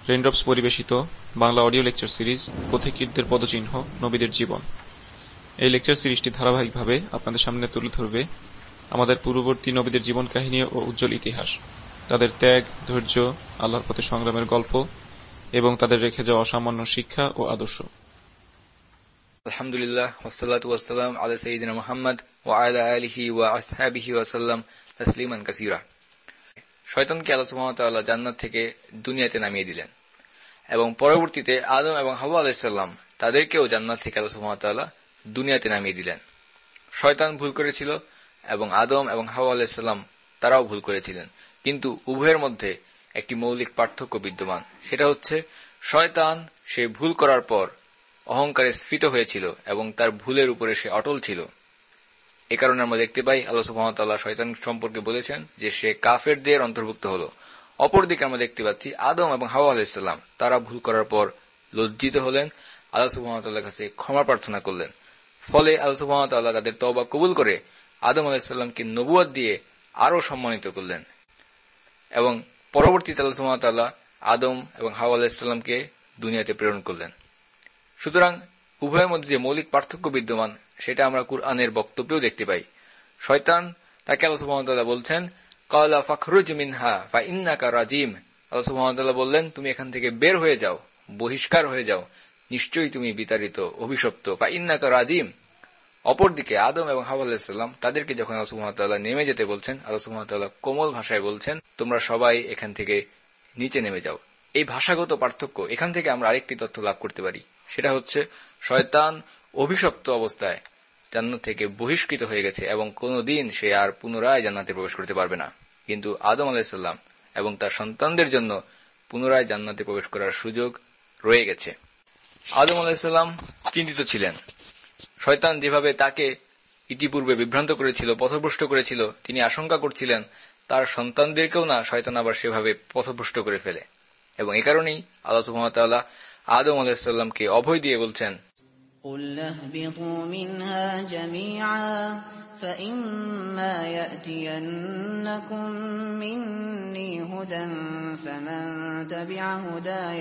Raindrops পরিবেশিত Bangla audio lecture series পথিকৃতদের পদচিহ্ন নবীদের জীবন। এই লেকচার সিরিজটি ধারাবাহিকভাবে আপনাদের সামনে তুলে ধরবে আমাদের পূর্ববর্তী নবীদের জীবন কাহিনী ও উজ্জ্বল ইতিহাস, তাদের ত্যাগ, ধৈর্য, আল্লাহর পথে সংগ্রামের গল্প এবং তাদের রেখে যাওয়া অসামান্য শিক্ষা ও আদর্শ। আলহামদুলিল্লাহ ওয়াসসালাতু ওয়াসসালাম আলা সাইয়্যিদিনা মুহাম্মদ ওয়া আলা আলিহি ওয়া আসহাবিহি ওয়া সাল্লাম তাসলিমান কাসীরা। শয়তানকে আল্লাহ সুবহানাহু ওয়া তাআলা জান্নাত থেকে দুনিয়াতে নামিয়ে দিলেন এবং পরবর্তীতে আদম এবং হাওয়া আলাইহিস সালাম তাদেরকেও জান্নাত থেকে আল্লাহ সুবহানাহু ওয়া তাআলা দুনিয়াতে নামিয়ে দিলেন। শয়তান ভুল করেছিল এবং আদম এবং হাওয়া আলাইহিস সালাম তারাও ভুল করেছিলেন, কিন্তু উভয়ের মধ্যে একটি মৌলিক পার্থক্য বিদ্যমান। সেটা হচ্ছে শয়তান সে ভুল করার পর অহংকারে স্ফীত হয়েছিল এবং তার ভুলের উপরে সে অটল ছিল। এ কারণে আমরা দেখতে পাই আল্লাহ সুবহানাহু ওয়া তাআলা শয়তান সম্পর্কে বলেছেন যে সে কাফেরদের অন্তর্ভুক্ত হলো। অপরদিকে আমরা দেখতে পাচ্ছি আদম এবং হাওয়া আলাইহিস সালাম তারা ভুল করার পর লজ্জিত হলেন, আল্লাহ সুবহানাহু ওয়া তাআলার কাছে ক্ষমা প্রার্থনা করলেন। ফলে আল্লাহ সুবহানাহু ওয়া তাআলা তাদের তওবা কবুল করে আদম আলাইহিস সালামকে নবুয়ত দিয়ে আরো সম্মানিত করলেন এবং পরবর্তীতে আল্লাহ সুবহানাহু ওয়া তাআলা আদম এবং হাওয়া আলাইহিস সালামকে দুনিয়াতে প্রেরণ করলেন। সুতরাং উভয়ের মধ্যে যে মৌলিক পার্থক্য বিদ্যমান সেটা আমরা কুরআনের বক্তব্যেও দেখতে পাই। শয়তান তাকে আল্লাহ সুবহানাহু ওয়া তাআলা বলছেন ক্বালা ফাখরুজ মিনহা ফাইন্নাকা রাজিম। আল্লাহ সুবহানাহু ওয়া তাআলা বললেন তুমি এখান থেকে বের হয়ে যাও, বহিষ্কার হয়ে যাও, নিশ্চয়ই তুমি বিতাড়িত, অভিশপ্ত। ফাইন্নাকা রাজিম। অপরদিকে আদম এবং হাওয়া আলাইহিস সালাম তাদেরকে যখন আল্লাহ সুবহানাহু ওয়া তাআলা নেমে যেতে বলছেন, আল্লাহ সুবহানাহু ওয়া তাআলা কোমল ভাষায় বলছেন তোমরা সবাই এখান থেকে নিচে নেমে যাও। এই ভাষাগত পার্থক্য এখান থেকে আমরা আরেকটি তথ্য লাভ করতে পারি, সেটা হচ্ছে শয়তান অভিশপ্ত অবস্থায় জান্নাত থেকে বহিষ্কৃত হয়ে গেছে এবং কোনদিন সে আর পুনরায় জান্নাতে প্রবেশ করতে পারবে না। কিন্তু আদম আলাইহিস সালাম এবং তার সন্তানদের জন্য পুনরায় জান্নাতে প্রবেশ করার সুযোগ রয়ে গেছে। আদম আলাইহিস সালাম চিন্তিত ছিলেন। শয়তান যেভাবে তাকে ইতিপূর্বে বিভ্রান্ত করেছিল, পথভ্রষ্ট করেছিল, তিনি আশঙ্কা করছিলেন তার সন্তানদেরকেও না শয়তান আবার সেভাবে পথভ্রষ্ট করে ফেলে এবং এ কারণেই আল্লাহ সুবহানাহু ওয়া তাআলা আদম আলাইহিস সালামকে অভয় দিয়ে বলছেন قُلْ اهْبِطُوا مِنْهَا جَمِيعًا فَإِمَّا يَأْتِيَنَّكُم مِّنِّي هُدًى فَمَن تَبِعَ هُدَايَ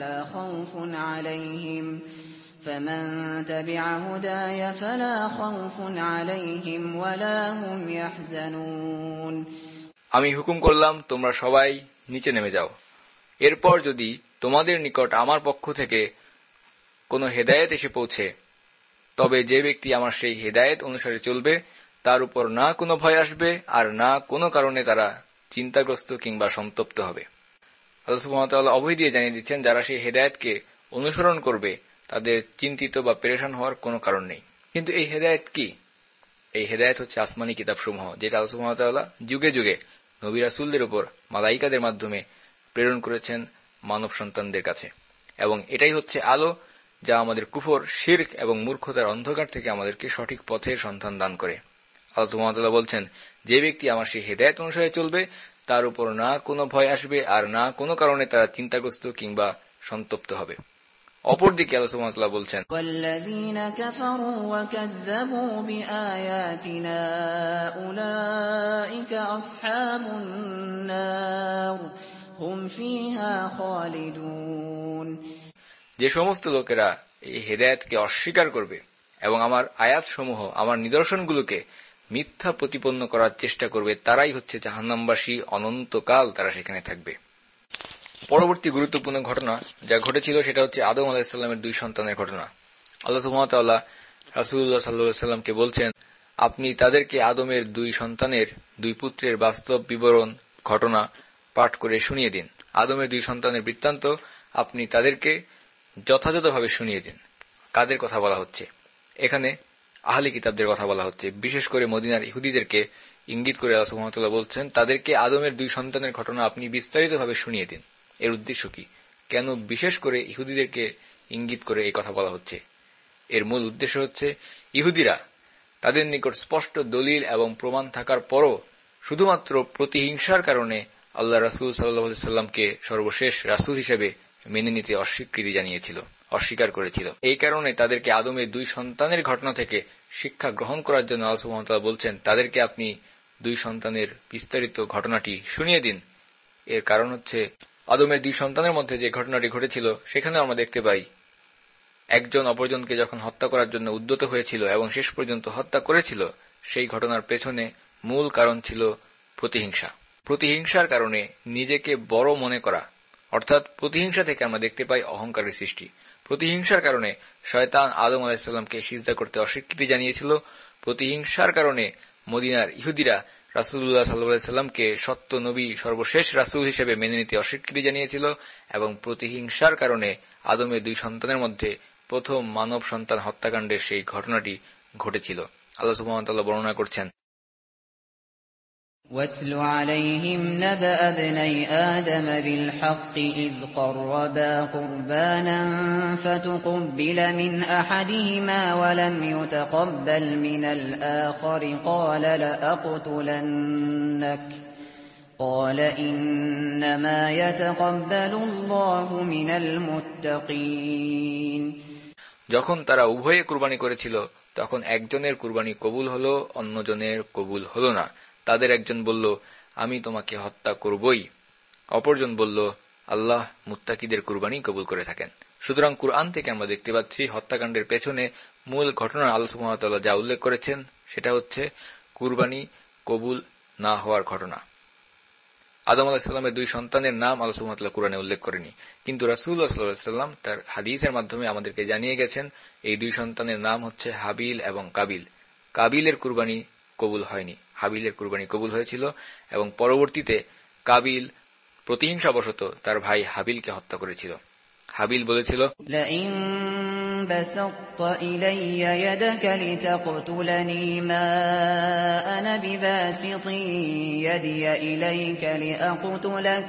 فَلَا خَوْفٌ عَلَيْهِمْ وَلَا هُمْ يَحْزَنُونَ। আমি হুকুম করলাম তোমরা সবাই নিচে নেমে যাও। এরপর যদি তোমাদের নিকট আমার পক্ষ থেকে কোনো হেদায়েত এসে পৌঁছে, তবে যে ব্যক্তি আমার সেই হেদায়েত অনুসারে চলবে তার উপর না কোনো ভয় আসবে আর না কোনো কারণে তারা চিন্তাগ্রস্ত কিংবা সন্তপ্ত হবে। আল্লাহ সুবহানাহু ওয়া তাআলা অভয় দিয়ে জানিয়ে দিচ্ছেন যারা সেই হেদায়েতকে অনুসরণ করবে তাদের চিন্তিত বা পেরেশান হওয়ার কোনো কারণ নেই। কিন্তু এই হেদায়েত কি? এই হেদায়েত হচ্ছে আসমানি কিতাবসমূহ, যেটা আল্লাহ সুবহানাহু ওয়া তাআলা যুগে যুগে নবী রাসূলদের উপর মালাইকাদের মাধ্যমে প্রেরণ করেছেন মানব সন্তানদের কাছে, এবং এটাই হচ্ছে আলো যা আমাদের কুফর, শিরক এবং মূর্খতার অন্ধকার থেকে আমাদেরকে সঠিক পথের সন্ধান দান করে। আল্লাহ সুবহানাহু ওয়া তাআলা বলছেন যে ব্যক্তি আমার সেই হেদায়েত অনুসারে চলবে তার উপর না কোনো ভয় আসবে আর না কোনো কারণে তারা চিন্তাগ্রস্ত কিংবা সন্তপ্ত হবে। অপরদিকে আল্লাহ সুবহানাহু ওয়া তাআলা বলছেন وَالَّذِينَ كَفَرُوا وَكَذَّبُوا بِآيَاتِنَا أُولَئِكَ أَصْحَابُ النَّارِ هُمْ فِيهَا خَالِدُونَ। যে সমস্ত লোকেরা এই হেদায়েতকে অস্বীকার করবে এবং আমার আয়াতসমূহ, আমার নিদর্শনগুলোকে মিথ্যা প্রতিপন্ন করার চেষ্টা করবে, তারাই হচ্ছে জাহান্নামবাসী, অনন্তকাল তারা সেখানে থাকবে। পরবর্তী গুরুত্বপূর্ণ ঘটনা যা ঘটেছিল সেটা হচ্ছে আদম আলাইহিস সালামের দুই সন্তানের ঘটনা। আল্লাহ সুবহানাহু ওয়া তাআলা রাসূলুল্লাহ সাল্লাল্লাহু আলাইহি ওয়াসাল্লামকে বলছেন আপনি তাদেরকে আদমের দুই সন্তানের, দুই পুত্রের বাস্তব বিবরণ ঘটনা পাঠ করে শুনিয়ে দিন। আদমের দুই সন্তানের বৃত্তান্ত আপনি তাদেরকে যথাযথভাবে শুনিয়ে দিন। কাদের কথা বলা হচ্ছে? এখানে আহলে কিতাবদের কথা বলা হচ্ছে, বিশেষ করে মদিনার ইহুদিদেরকে ইঙ্গিত করে আল্লাহ সুবহানাহু ওয়া তাআলা বলছেন তাদেরকে আদমের দুই সন্তানের ঘটনা আপনি বিস্তারিতভাবে শুনিয়ে দিন। এর উদ্দেশ্য কি? কেন বিশেষ করে ইহুদিদেরকে ইঙ্গিত করে এই কথা বলা হচ্ছে? এর মূল উদ্দেশ্য হচ্ছে ইহুদিরা তাদের নিকট স্পষ্ট দলিল এবং প্রমাণ থাকার পরও শুধুমাত্র প্রতিহিংসার কারণে আল্লাহ রাসূল সাল্লাল্লাহু আলাইহি সাল্লামকে সর্বশেষ রাসূল হিসেবে মেনে নিতে অস্বীকৃতি জানিয়েছিল, অস্বীকার করেছিল। এই কারণে তাদেরকে আদমের দুই সন্তানের ঘটনা থেকে শিক্ষা গ্রহণ করার জন্য আল্লাহ সুবহানাহু ওয়া তাআলা বলছেন তাদেরকে আপনি দুই সন্তানের বিস্তারিত ঘটনাটি শুনিয়ে দিন। এর কারণ হচ্ছে আদমের 2 সন্তানের মধ্যে যে ঘটনাটি ঘটেছিল সেখানে আমরা দেখতে পাই একজন অপরজনকে যখন হত্যা করার জন্য উদ্যত হয়েছিল এবং শেষ পর্যন্ত হত্যা করেছিল, সেই ঘটনার পেছনে মূল কারণ ছিল প্রতিহিংসা। প্রতিহিংসার কারণে নিজেকে বড় মনে করা, অর্থাৎ প্রতিহিংসা থেকে আমরা দেখতে পাই অহংকারের সৃষ্টি। প্রতিহিংসার কারণে শয়তান আদম আলাইহিস সালামকে সিজদা করতে অস্বীকৃতি জানিয়েছিল। প্রতিহিংসার কারণে মদিনার ইহুদিরা রাসূলুল্লাহ সাল্লাল্লাহু আলাইহি সাল্লামকে সত্য নবী, সর্বশেষ রাসূল হিসেবে মেনে নিতে অস্বীকৃতি জানিয়েছিল এবং প্রতিহিংসার কারণে আদমের 2 সন্তানের মধ্যে প্রথম মানব সন্তান হত্যাকাণ্ডের সেই ঘটনাটি ঘটেছিল। আল্লাহ সুবহানাহু ওয়া তাআলা বর্ণনা করছেন, وَاتْلُ عَلَيْهِمْ نَبَأَ ابْنَيْ آدَمَ بِالْحَقِّ إِذْ قَرَّبَا قُرْبَانًا فَتُقُبِّلَ مِنْ أَحَدِهِمَا وَلَمْ يُتَقَبَّلْ مِنَ الْآخَرِ قَالَ لَأَقْتُلَنَّكَ قَالَ إِنَّمَا يَتَقَبَّلُ اللَّهُ مِنَ الْمُتَّقِينَ। যখন তারা উভয়ে কুরবানি করেছিল তখন একজনের কুরবানি কবুল হলো, অন্যজনের কবুল হলো না। তাদের একজন বলল, আমি তোমাকে হত্যা করবই। অপরজন বলল, আল্লাহ মুত্তাকিদের কুরবানি কবুল করে থাকেন। সুতরাং কুরআন থেকে আমরা দেখতে পাচ্ছি হত্যাকাণ্ডের পেছনে মূল ঘটনা আল্লাহ সুবহানাহু ওয়া তাআলা যা উল্লেখ করেছেন সেটা হচ্ছে কুরবানি কবুল না হওয়ার ঘটনা। আদম আলাইহিস সালামের 2 সন্তানের নাম আল্লাহ সুবহানাহু ওয়া তাআলা কুরআনে উল্লেখ করেনি, কিন্তু রাসূলুল্লাহ সাল্লাল্লাহু আলাইহি ওয়াসাল্লাম তার হাদিসের মাধ্যমে আমাদেরকে জানিয়ে গেছেন এই 2 সন্তানের নাম হচ্ছে হাবিল এবং কাবিল। কাবিলের কুরবানি কবুল হয়নি, হাবিলের কুরবানি কবুল হয়েছিল এবং পরবর্তীতে কাবিল প্রতিহিংসাবশত তার ভাই হাবিলকে হত্যা করেছিল। হাবিল বলেছিল, لئن بسطت إلي يدك لتقتلني ما أنا بباسط يدي إليك لأقتلك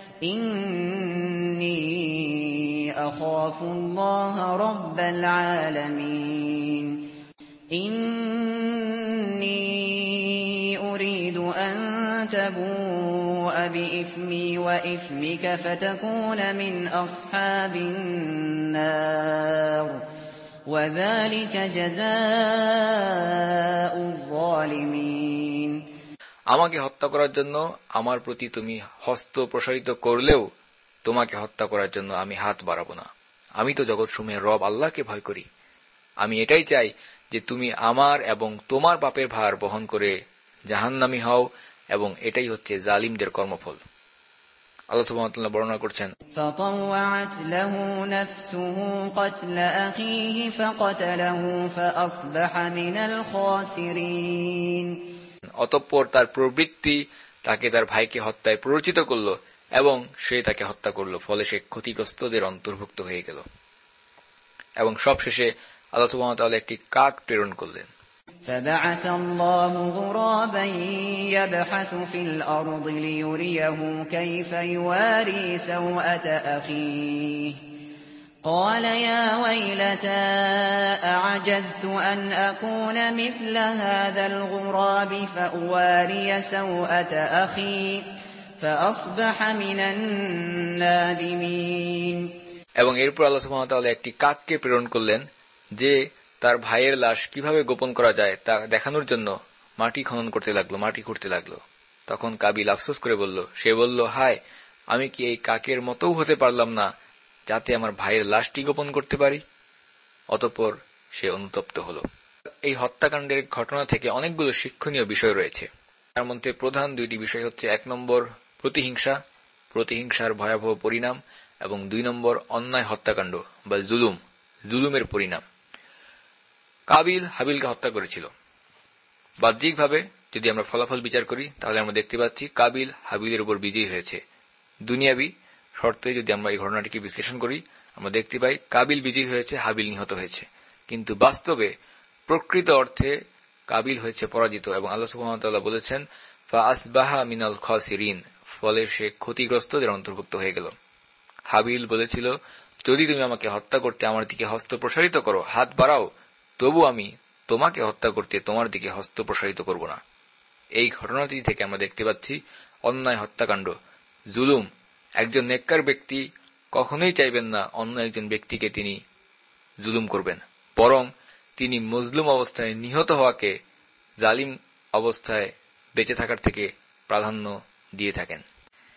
إني أخاف الله رب العالمين إني أريد أن تبوء بإثمي وإثمك فتكون من أصحاب النار وذلك جزاء الظالمين। আমাকে হত্যা করার জন্য আমার প্রতি তুমি হস্ত প্রসারিত করলেও তোমাকে হত্যা করার জন্য আমি হাত বাড়াবো না। আমি তো জগৎসমূহের রব আল্লাহকে ভয় করি। আমি এটাই চাই যে তুমি আমার এবং তোমার পাপের ভার বহন করে জাহান্নামী হও, এবং এটাই হচ্ছে জালিমদের কর্মফল। আল্লাহ সুবহানাহু ওয়া তাআলা বর্ণনা করছেন, فطوعت له نفسه قتل أخيه فقتله فأصبح من الخاسرين। অতঃপর তার প্রবৃত্তি তাকে তার ভাইকে হত্যায় প্ররোচিত করল এবং সে তাকে হত্যা করল, ফলে সে ক্ষতিগ্রস্তদের অন্তর্ভুক্ত হয়ে গেল। এবং সবশেষে আল্লাহ সুবহানাহু ওয়া তাআলা একটি কাক প্রেরণ করলেন। فبعث الله غرابا يبحث في الأرض ليريه كيف يواري سوءة أخيه قال يا ويلتى أعجزت أن أكون مثل هذا الغراب فأواري سوءة أخي فأصبح من النادمين। এবং এরপর আল্লাহ সুবহানাহু ওয়া তাআলা একটি কাককে প্রেরণ করলেন যে তার ভাইয়ের লাশ কিভাবে গোপন করা যায় তা দেখানোর জন্য মাটি খনন করতে লাগলো, মাটি খুঁড়তে লাগলো। তখন কাবিল আফসোস করে বলল, সে বলল, হায়, আমি কি এই কাকের মতোও হতে পারলাম না যাতে আমার ভাইয়ের লাশটি গোপন করতে পারি। অতঃপর সে অনুতপ্ত হল। এই হত্যাকাণ্ডের ঘটনা থেকে অনেকগুলো শিক্ষণীয় বিষয় রয়েছে। তার মধ্যে প্রধান 2টি বিষয় হচ্ছে 1 নম্বর প্রতিহিংসা, প্রতিহিংসার ভয়াবহ পরিণাম, এবং 2 নম্বর অন্যায় হত্যাকাণ্ড বা জুলুমের পরিণাম। কাবিল হাবিলকে হত্যা করেছিল। বাহ্যিকভাবে যদি আমরা ফলাফল বিচার করি তাহলে আমরা দেখতে পাচ্ছি কাবিল হাবিলের উপর বিজয়ী হয়েছে। দুনিয়াবি শর্তে যদি আমরা এই ঘটনাটিকে বিশ্লেষণ করি আমরা দেখতে পাই কাবিল বিজয়ী হয়েছে, হাবিল নিহত হয়েছে। কিন্তু বাস্তবে প্রকৃত অর্থে কাবিল হয়েছে পরাজিত, এবং আল্লাহ সুবহানাহু ওয়া তাআলা বলেছেন ফাআসবাহা মিনাল খাসিরিন, ফলে সে ক্ষতিগ্রস্তদের অন্তর্ভুক্ত হয়ে গেল। হাবিল বলেছিল, যদি তুমি আমাকে হত্যা করতে আমার দিকে হস্ত প্রসারিত করো, হাত বাড়াও, তবু আমি তোমাকে হত্যা করতে তোমার দিকে হস্ত প্রসারিত করব না। এই ঘটনাটি থেকে আমরা দেখতে পাচ্ছি অন্যায় হত্যাকাণ্ড, জুলুম। একজন নেককার ব্যক্তি কখনোই চাইবেন না অন্য একজন ব্যক্তিকে তিনি জুলুম করবেন, বরং তিনি মজলুম অবস্থায় নিহত হওয়াকে জালিম অবস্থায় বেঁচে থাকার থেকে প্রাধান্য দিয়ে থাকেন।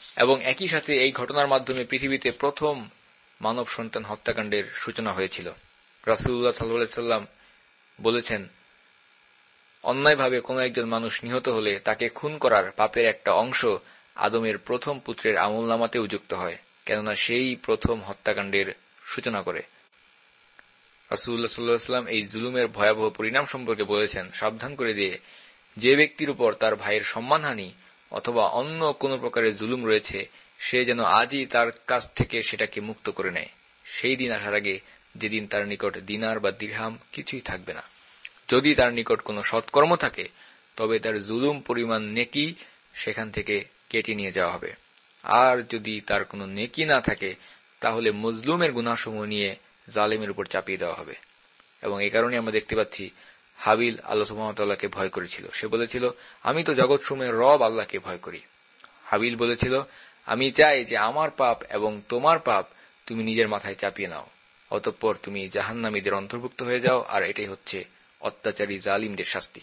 এবং একই সাথে এই ঘটনার মাধ্যমে পৃথিবীতে প্রথম মানব সন্তান হত্যাকাণ্ডের সূচনা হয়েছিল। রাসূলুল্লাহ সাল্লাল্লাহু আলাইহি ওয়াসাল্লাম বলেছেন, অন্যায়ভাবে কোন একজন মানুষ নিহত হলে তাকে খুন করার পাপের একটা অংশ আদমের প্রথম পুত্রের আমলনামাতেও যুক্ত হয়, কেননা সেই প্রথম হত্যাকাণ্ডের সূচনা করে। রাসূলুল্লাহ সাল্লাল্লাহু আলাইহি ওয়াসাল্লাম এই জুলুমের ভয়াবহ পরিণাম সম্পর্কে বলেছেন, সাবধান করে দিয়ে, যে ব্যক্তির উপর তার ভাইয়ের সম্মানহানি অথবা অন্য কোন প্রকারের জুলুম রয়েছে, সে যেন আজই তার কাছ থেকে সেটাকে মুক্ত করে নেয়, সেই দিন আসার আগে যেদিন তার নিকট দিনার বা দিরহাম কিছুই থাকবে না। যদি তার নিকট কোনো সৎকর্ম থাকে, তবে তার জুলুম পরিমাণ নেকি সেখান থেকে কেটে নিয়ে যাওয়া হবে। আর যদি তার কোনো নেকি না থাকে, তাহলে মজলুমের গুনাহসমূহ নিয়ে জালেমের উপর চাপিয়ে দেওয়া হবে। এবং এই কারণে আমরা দেখতে পাচ্ছি, হাবিল আল্লাহ সুবহানাহু ওয়া তাআলাকে ভয় করেছিল। সে বলেছিল, আমি তো জগৎসমূহের রব আল্লাহকে ভয় করি। হাবিল বলেছিল, আমি চাই যে আমার পাপ এবং তোমার পাপ তুমি নিজের মাথায় চাপিয়ে নাও, অতঃপর তুমি জাহান্নামীদের অন্তর্ভুক্ত হয়ে যাও, আর এটাই হচ্ছে অত্যাচারী জালিমদের শাস্তি।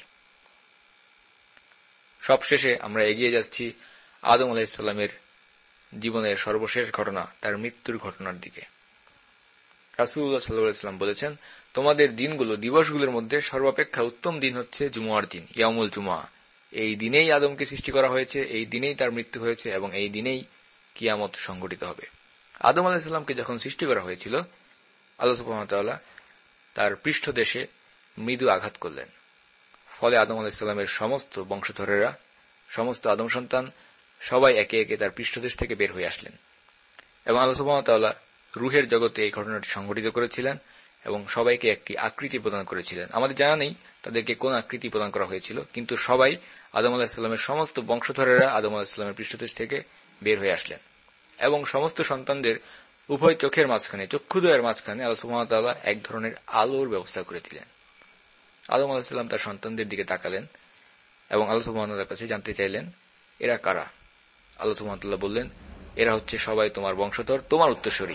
সবশেষে আমরা এগিয়ে যাচ্ছি আদম আলাইহিস সালামের জীবনের সর্বশেষ ঘটনা, তার মৃত্যুর ঘটনার দিকে। রাসূলুল্লাহ সাল্লাল্লাহু আলাইহি ওয়াসাল্লাম বলেছেন, তোমাদের দিবসগুলোর মধ্যে সর্বাপেক্ষা উত্তম দিন হচ্ছে জুমআর দিন, ইয়াউমুল জুমআহ। এই দিনেই আদমকে সৃষ্টি করা হয়েছে, এই দিনেই তার মৃত্যু হয়েছে এবং এই দিনেই কিয়ামত সংঘটিত হবে। আদম আলাইহিস সালামকে যখন সৃষ্টি করা হয়েছিল, আল্লাহ সুবহানাহু ওয়া তাআলা তার পৃষ্ঠদেশে মৃদু আঘাত করলেন। ফলে আদম আলাইহিস সালামের সমস্ত বংশধরেরা, সমস্ত আদম সন্তান সবাই একে একে তার পৃষ্ঠদেশ থেকে বের হয়ে আসলেন। এবং আল্লাহ সুবহানাহু ওয়া তাআলা রূহের জগতে এই ঘটনাটি সংঘটিত করেছিলেন এবং সবাইকে একটি আকৃতি প্রদান করেছিলেন। আমাদের জানা নেই তাদেরকে কোন আকৃতি প্রদান করা হয়েছিল, কিন্তু সবাই আদম আলাইহিস সালামের সমস্ত বংশধরেরা আদম আলাইহিস সালামের পৃষ্ঠদেশ থেকে বের হয়ে আসলেন। এবং সমস্ত সন্তানদের উভয় চোখের মাঝখানে, চক্ষুদ্বয়ের মাঝখানে আল্লাহ সুবহানাহু ওয়া তাআলা এক ধরনের আলোর ব্যবস্থা করে দিলেন। আদম আলাইহিস সালাম তার সন্তানদের দিকে তাকালেন এবং আল্লাহ সুবহানাহু ওয়া তাআলার কাছে জানতে চাইলেন, এরা কারা? আল্লাহ সুবহানাহু ওয়া তাআলা বললেন, এরা হচ্ছে সবাই তোমার বংশধর, তোমার উত্তরসূরি।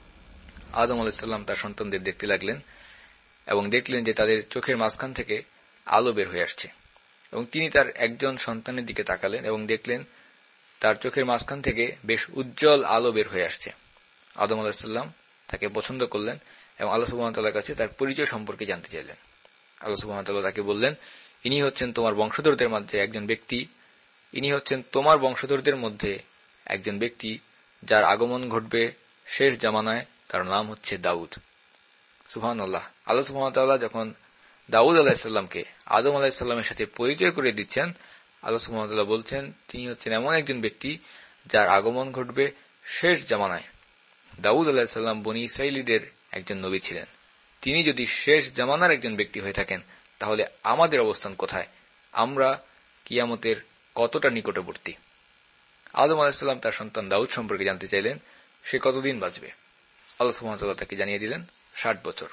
আদম আলাইহিস সালাম তার সন্তানদের দেখতে লাগলেন এবং দেখলেন যে তাদের চোখের মাঝখান থেকে আলো বের হয়ে আসছে। এবং তিনি তার একজন সন্তানের দিকে তাকালেন এবং দেখলেন তার চোখের মাঝখান থেকে বেশ উজ্জ্বল আলো বের হয়ে আসছে। আদম আলাইহিস সালাম তাকে পছন্দ করলেন এবং আল্লাহ সুবহানাহু ওয়া তাআলার কাছে তার পরিচয় সম্পর্কে জানতে চাইলেন। আল্লাহ সুবহানাহু ওয়া তাআলা তাকে বললেন, ইনি হচ্ছেন তোমার বংশধরদের মধ্যে একজন ব্যক্তি, ইনি হচ্ছেন তোমার বংশধরদের মধ্যে একজন ব্যক্তি যার আগমন ঘটবে শেষ জামানায়, তার নাম হচ্ছে দাউদ। সুবহানাল্লাহ। আল্লাহ সুবহানাহু ওয়া তাআলা যখন দাউদ আলাইহিস সালামকে আদম আলাইহিস সালামের সাথে পরিচয় করে দিচ্ছেন, আল্লাহ সুবহানাহু ওয়া তাআলা বলছেন তিনি হচ্ছেন এমন একজন ব্যক্তি যার আগমন ঘটবে শেষ জামানায়। দাউদ আলাইহিস সালাম বনী ইসরাঈলীদের একজন নবী ছিলেন। তিনি যদি শেষ জামানার একজন ব্যক্তি হয়ে থাকেন, তাহলে আমাদের অবস্থান কোথায়? আমরা কিয়ামতের কতটা নিকটবর্তী? আদম আলাইহিস সালাম তার সন্তান দাউদ সম্পর্কে জানতে চাইলেন, সে কতদিন বাঁচবে? আল্লাহ সুবহানাহু ওয়া তাআলা তাকে জানিয়ে দিলেন 60 বছর।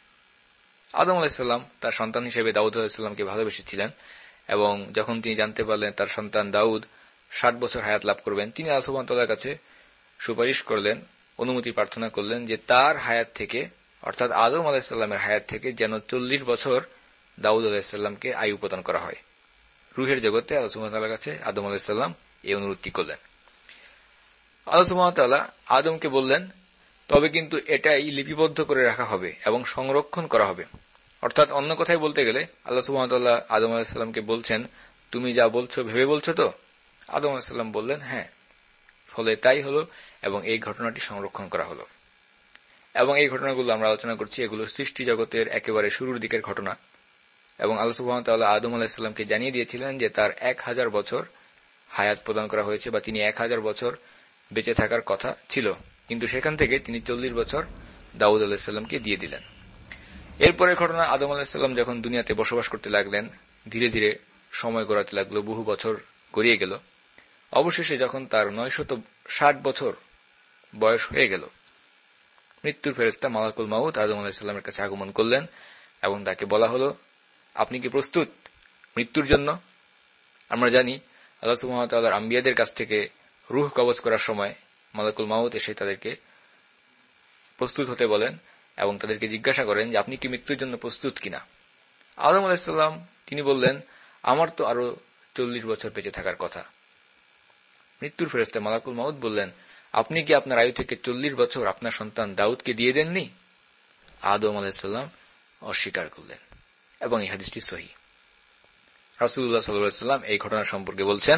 আদম আলাইহিস সালাম তার সন্তান হিসেবে দাউদ আলাইহিস সালামকে ভালোবেসেছিলেন এবং যখন তিনি জানতে পারলেন তার সন্তান দাউদ 60 বছর হায়াত লাভ করবেন, তিনি আল্লাহ সুবহানাহু ওয়া তাআলার কাছে সুপারিশ করলেন, অনুমতি প্রার্থনা করলেন যে তার হায়াত থেকে, অর্থাৎ আদম আলাইহিস সালামের হায়াত থেকে যেন 40 বছর দাউদ আলাইহিস সালামকে আয়ু প্রদান করা হয়। রূহের জগতে আল্লাহ সুবহানাহু ওয়া তাআলার কাছে আদম আলাইহিস সালাম এই অনুরোধটি করলেন। আল্লাহ সুবহানাহু ওয়া তাআলা আদমকে বললেন, তবে কিন্তু এটাই লিপিবদ্ধ করে রাখা হবে এবং সংরক্ষণ করা হবে। অর্থাৎ অন্য কথায় বলতে গেলে আল্লাহ সুবহানাহু ওয়া তাআলা আদম আলাইহিস সালামকে বলছেন, তুমি যা বলছো ভেবে বলছো তো? আদম আলাইহিস সালাম বললেন, হ্যাঁ। ফলে তাই হলো এবং এই ঘটনাটি সংরক্ষণ করা হলো। এবং এই ঘটনাগুলো আমরা আলোচনা করছি, এগুলো সৃষ্টি জগতের একেবারে শুরুর দিকের ঘটনা। এবং আল্লাহ সুবহানাহু ওয়া তাআলা আদম আলাইহিস সালামকে জানিয়ে দিয়েছিলেন যে তার 1000 বছর হায়াত প্রদান করা হয়েছে, বা তিনি 1000 বছর বেঁচে থাকার কথা ছিল, কিন্তু সেখান থেকে তিনি 40 বছর দাউদ আলাইহিস সালামকে দিয়ে দিলেন। এরপরের ঘটনা, আদম আলাইহিস সালাম যখন দুনিয়াতে বসবাস করতে লাগলেন, ধীরে ধীরে সময় গড়াতে লাগলো, বহু বছর গড়িয়ে গেল। অবশেষে যখন তার 960 বছর বয়স হয়ে গেল, মৃত্যুর ফেরেশতা মালাকুল মাউত আদম আলাইহিস সালামের কাছে আগমন করলেন এবং তাকে বলা হলো, আপনি কি প্রস্তুত মৃত্যুর জন্য? আমরা জানি আল্লাহ সুবহানাহু ওয়া তাআলার আম্বিয়াদের কাছ থেকে রূহ কবজ করার সময় মালাকুল মাউত এসে তাদেরকে প্রস্তুত হতে বলেন এবং তাদেরকে জিজ্ঞাসা করেন যে আপনি কি মৃত্যুর জন্য প্রস্তুত কিনা। আদম আলাইহিস সালাম তিনি বললেন, আমার তো আরো 40 বছর বেঁচে থাকার কথা। মৃত্যুর ফেরেশতা মালাকুল মাউত বললেন, আপনি কি আপনার আয়ু থেকে 40 বছর আপনার সন্তান দাউদকে দিয়ে দেননি? আদম আলাইহিস সালাম অস্বীকার করলেন এবং এই হাদিসটি সহিহ। রাসূলুল্লাহ সাল্লাল্লাহু আলাইহি ওয়াসাল্লাম এই ঘটনা সম্পর্কে বলছেন,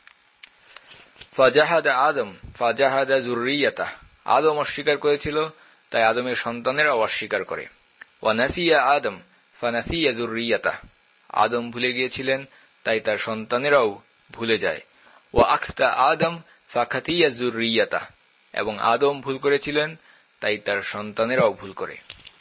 ফাজাহাদা আদম ফাজাহাদা যুররিয়াতা, আদম অস্বীকার করেছিল তাই আদমের সন্তানেরা অস্বীকার করে। ওয়া নাসিয়া আদম ফানাসিয়া যুররিয়াতা, আদম ভুলে গিয়েছিলেন তাই তার সন্তানেরাও ভুলে যায়। ওয়া আখতা আদম ফাখাতিয়া যুররিয়াতা, এবং আদম ভুল করেছিলেন তাই তার সন্তানেরাও ভুল করে।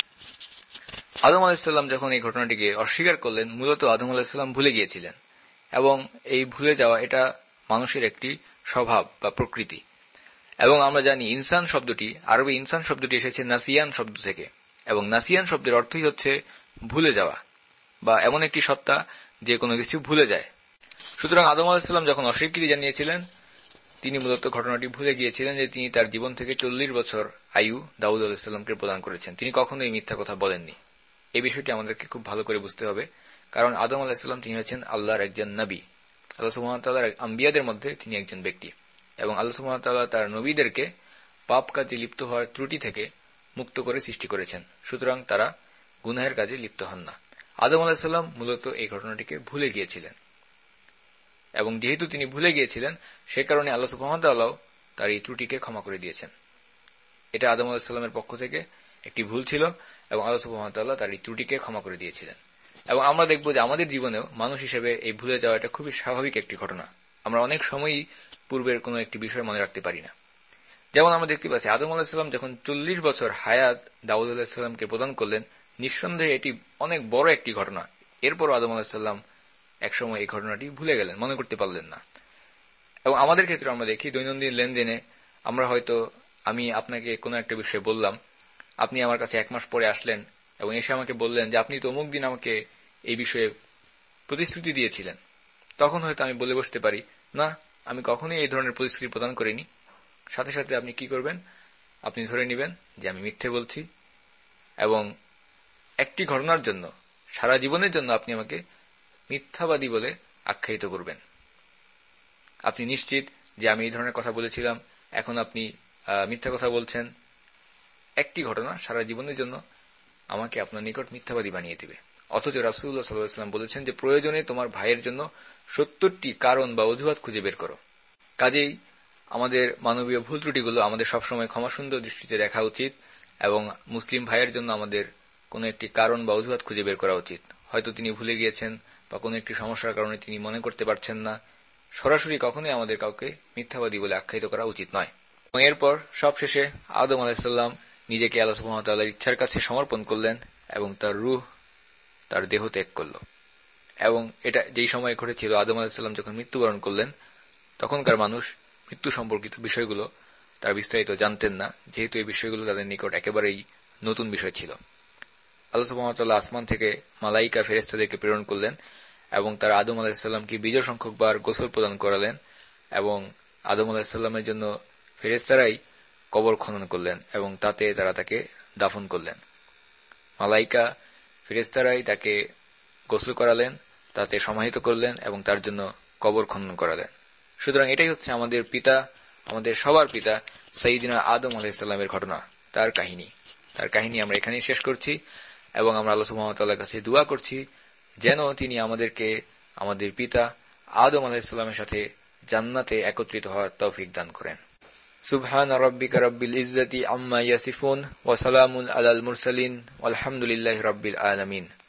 আদম আলাইহিস সালাম যখন এই ঘটনাটিকে অস্বীকার করলেন, মূলত আদম আলাইহিস সালাম ভুলে গিয়েছিলেন, এবং এই ভুলে যাওয়া এটা মানুষের একটি স্বভাব বা প্রকৃতি। এবং আমরা জানি ইনসান শব্দটি, আরবি ইনসান শব্দটি এসেছে নাসিয়ান শব্দ থেকে, এবং নাসিয়ান শব্দের অর্থই হচ্ছে ভুলে যাওয়া বা এমন একটি সত্তা যে কোনো কিছু ভুলে যায়। সুতরাং আদম আলাইহিস সালাম যখন অস্বীকৃতি জানিয়েছিলেন, তিনি মূলত ঘটনাটি ভুলে গিয়েছিলেন যে তিনি তার জীবন থেকে 40 বছর আয়ু দাউদ আলাইহিস সালামকে প্রদান করেছেন। তিনি কখনোই মিথ্যা কথা বলেননি। এই বিষয়টি আমাদেরকে খুব ভালো করে বুঝতে হবে, কারণ আদম আলাইহিস সালাম তিনি হচ্ছেন আল্লাহর একজন নবী, আল্লাহ সুবহানাহু ওয়া তাআলার আম্বিয়াদের মধ্যে তিনি একজন ব্যক্তি, এবং আল্লাহ সুবহানাহু ওয়া তাআলা তার নবীদেরকে পাপ কাজে লিপ্ত হওয়ার ত্রুটি থেকে মুক্ত করে সৃষ্টি করেছেন। সুতরাং তারা গুনাহের কাজে লিপ্ত হন না। আদম আলাইহিস সালাম মূলত এই ঘটনাটিকে ভুলে গিয়েছিলেন, এবং যেহেতু তিনি ভুলে গিয়েছিলেন সে কারণে আল্লাহ সুবহানাহু ওয়া তাআলা তার এই ত্রুটিকে ক্ষমা করে দিয়েছেন। এটা আদম আলাইহিস সালামের পক্ষ থেকে একটি ভুল ছিল, এবং আল্লাহ সুবহানাহু ওয়া তাআলা তার এই ত্রুটিকে ক্ষমা করে দিয়েছিলেন। এবং আমরা দেখব যে আমাদের জীবনেও মানুষ হিসেবে এই ভুলে যাওয়া এটা খুবই স্বাভাবিক একটি ঘটনা। আমরা অনেক সময়ই পূর্বের কোনো একটি বিষয় মনে রাখতে পারি না। যেমন আমরা দেখতে পাচ্ছি আদম আলাইহিস সালাম যখন 40 বছর হায়াত দাউদ আলাইহিস সালামকে প্রদান করলেন, নিঃসন্দেহে এটি অনেক বড় একটি ঘটনা। এরপরও আদম আলাইহিস সালাম একসময় এই ঘটনাটি ভুলে গেলেন, মনে করতে পারলেন না। এবং আমাদের ক্ষেত্রে আমরা দেখি দৈনন্দিন লেনদেনে আমরা হয়তো, আমি আপনাকে কোনো একটা বিষয়ে বললাম, আপনি আমার কাছে 1 মাস পরে আসলেন এবং এসে আমাকে বললেন যে আপনি তো অমুক দিন আমাকে এই বিষয়ে প্রতিশ্রুতি দিয়েছিলেন। তখন হয়তো আমি বলে বসতে পারি, না, আমি কখনোই এই ধরনের প্রতিশ্রুতি প্রদান করিনি। সাথে সাথে আপনি কি করবেন? আপনি ধরে নেবেন যে আমি মিথ্যে বলছি, এবং একটি ঘটনার জন্য, সারা জীবনের জন্য আপনি আমাকে মিথ্যাবাদী বলে আখ্যায়িত করবেন। আপনি নিশ্চিত যে আমি এই ধরনের কথা বলেছিলাম, এখন আপনি মিথ্যা কথা বলছেন। একটি ঘটনা সারা জীবনের জন্য আমাকে আপনার নিকট মিথ্যাবাদী বানিয়ে দিবে। অথচ রাসূলুল্লাহ সাল্লাল্লাহু আলাইহি ওয়াসাল্লাম বলেছেন যে প্রয়োজনে তোমার ভাইয়ের জন্য 70টি কারণ বা অজুহাত খুঁজে বের করো। কাজেই আমাদের মানবীয় ভুল ত্রুটিগুলো আমাদের সবসময় ক্ষমাসুন্দর দৃষ্টিতে দেখা উচিত, এবং মুসলিম ভাইয়ের জন্য আমাদের কোনো একটি কারণ বা অজুহাত খুঁজে বের করা উচিত। হয়তো তিনি ভুলে গিয়েছেন বা কোনো একটি সমস্যার কারণে তিনি মনে করতে পারছেন না। সরাসরি কখনোই আমাদের কাউকে মিথ্যাবাদী বলে আখ্যায়িত করা উচিত নয়। এবং এরপর সবশেষে আদম আলাইহিস সালাম নিজেকে আল্লাহ সুবহানাহু ওয়া তাআলার ইচ্ছার কাছে সমর্পণ করলেন এবং তার রূহ, তার দেহ ত্যাগ করল। এবং এটা যেই সময় ঘটেছিল, আদম আলাইহিস সালাম যখন মৃত্যুবরণ করলেন, তখনকার মানুষ মৃত্যু সম্পর্কিত বিষয়গুলো তারা বিস্তারিত জানতেন না, যেহেতু এই বিষয়গুলো তাদের নিকট একেবারেই নতুন বিষয় ছিল। আল্লাহ সুবহানাহু ওয়া তাআলা আসমান থেকে মালাইকা ফেরেশতাদেরকে প্রেরণ করলেন এবং তারা আদম আলাইহিস সালামকে বিজয় সংখ্যক বার গোসল প্রদান করালেন, এবং আদম আলাইহিস সালামের জন্য ফেরেশতারাই কবর খনন করলেন এবং তাতে তারা তাকে দাফন করলেন। মালাইকা ফেরেশতারাই তাকে গোসল করালেন, তাতে সমাহিত করলেন এবং তার জন্য কবর খনন করালেন। সুতরাং এটাই হচ্ছে আমাদের পিতা, আমাদের সবার পিতা সাইয়্যিদিনা আদম আলাইহিস সালামের ঘটনা, তার কাহিনী আমরা এখানেই শেষ করছি, এবং আমরা আল্লাহ সুবহানাহু ওয়া তাআলার কাছে দোয়া করছি যেন তিনি আমাদেরকে আমাদের পিতা আদম আলাইহিস সালামের সাথে জান্নাতে একত্রিত হওয়ার তৌফিক দান করেন। সুবহান রাব্বিকা রাব্বিল ইজ্জাতি আম্মা ইয়াসিফুন ওয়া সালামুন আলাল মুরসালিন ওয়ালহামদুলিল্লাহি রাব্বিল আলামিন।